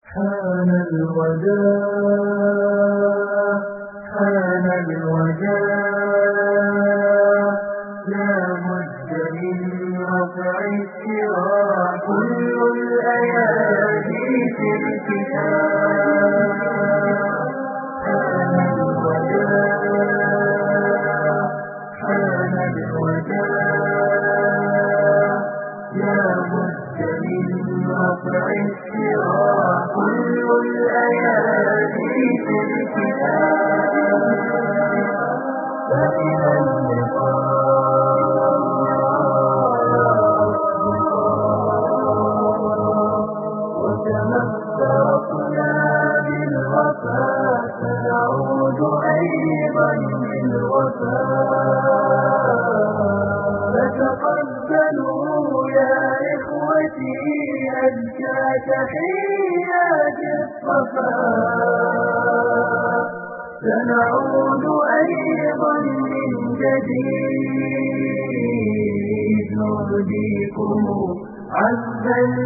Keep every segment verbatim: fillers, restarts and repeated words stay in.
حان الوداع حان الوداع لا بد من رفع الشراع كل الأيادي في الكتاب حان الوداع حان الوداع لا بد من رفع الشراع كل الأيادي في الكتاب فإلى اللقاء وكما افترقنا بالوفاء سنعود أيضا بالوفاء فتقبلوا يا إخوتي أزكى تحيات الصفاء سنعود أيضا من جديد نهديكم عذب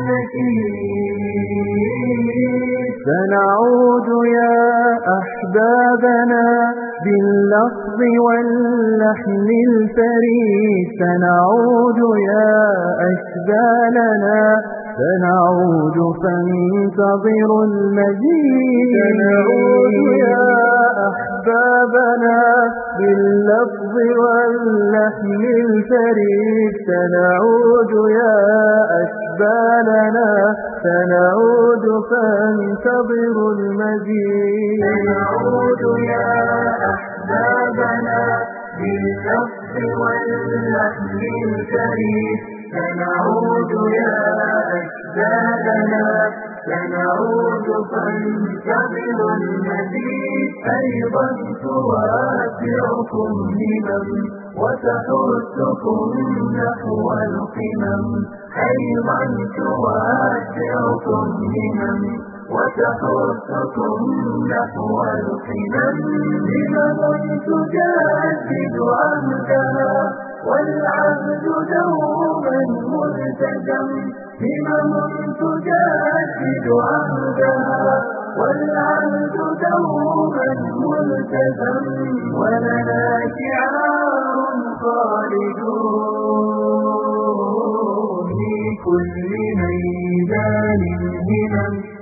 النشيد سنعود يا أحبابنا باللفظ واللحن الفريد سنعود يا أشبالنا سنعود فانتظروا المزيد سنعود يا أحبابنا باللفظ واللحن الفريد سنعود يا أشبالنا سنعود فانتظروا المزيد سنعود يا أحبابنا باللفظ واللحن الفريد سنعود يا أشبالنا سنعود فانتظروا المزيد أيضا توافعكم همم وتحثكم نحو القمم أيضا توافعكم همم وتحثكم نحو القمم همم تجدد عهدها والعهد دوما ملتزم همم تجدد عهدها والعهد دوما ملتزم ولنا شعار خالدون في كل ميدان همم